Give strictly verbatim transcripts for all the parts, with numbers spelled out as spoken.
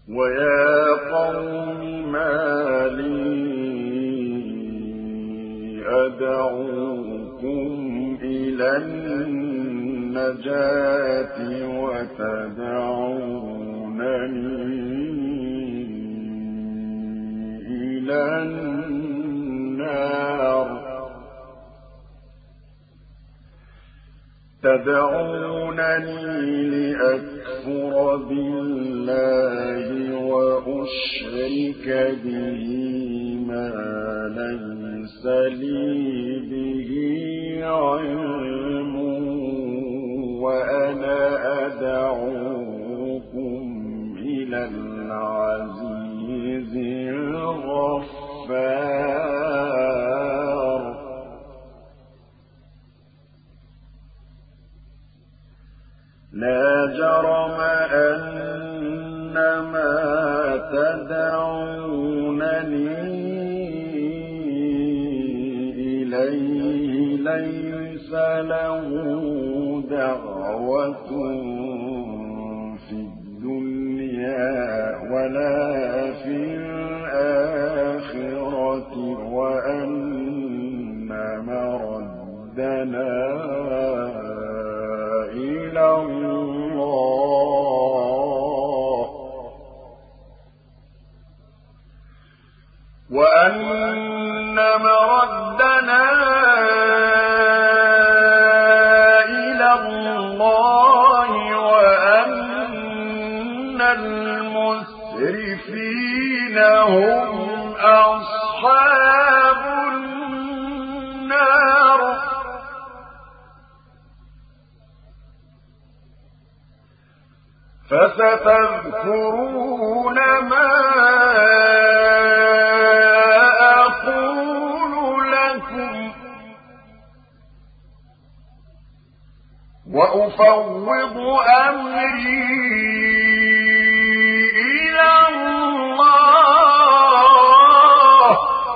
ويا قوم ما لي أدعوكم إلى النجاة وتدعونني إلى النار تدعونني لأكفر بالله وأشرك به ما ليس لي به علم وأنا أدعوكم إلى العزيز الغفار لا جرم أن ما تدعونني إليه ليس له دعوة في الدنيا ولا في الآخرة وأن مردنا إلى الله وأن مردنا إلى الله وأن المسرفين هم أصحاب النار فستذكرون ما أقول لكم وأفوض أمري إلى الله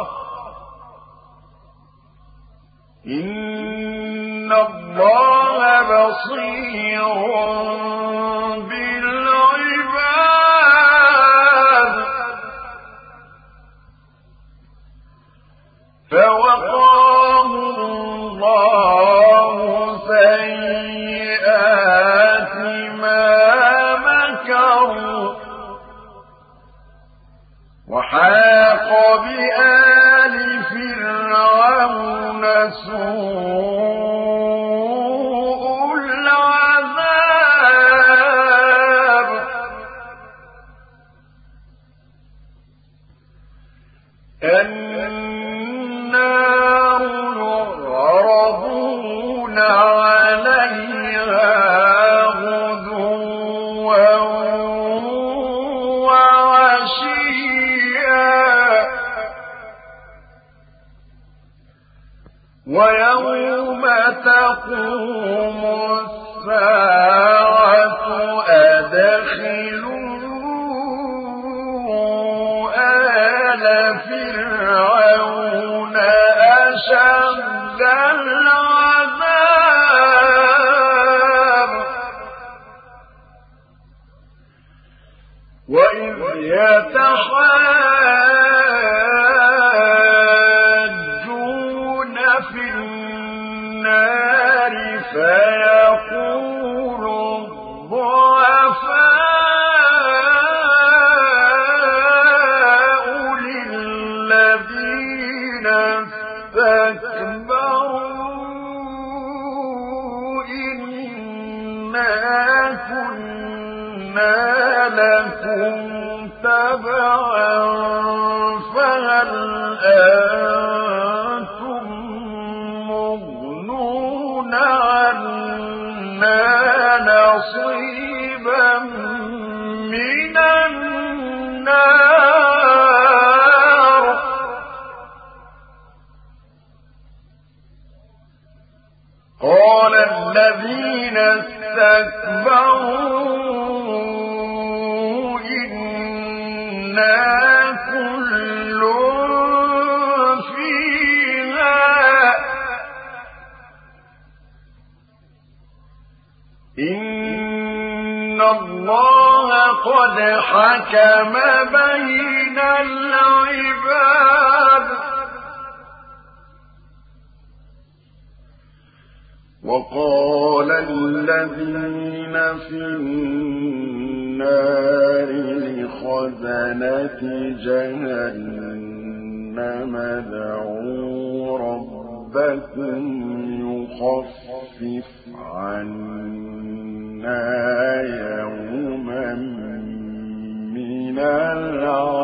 إن الله بصير فوقاه الله سيئات ما مكروا وحاق بآل فرعون سوء العذاب النار يعرضون عليها غدوا وعشيا ويوم تقوم الساعة أدخلوا آل فرعون أشد العذاب وإذ يتحاجون في النار فيقول الضعفاء للذين استكبروا إنا كنا لكم تبعا فهل أنتم مغنون عنا نصيبا من النار قال الذين استكبروا إنا كل فيها إن الله وقد حكم بين العباد وقال الذين في النار لخزنة جهنم ادعوا ربكم يخفف عنا يوما من العذاب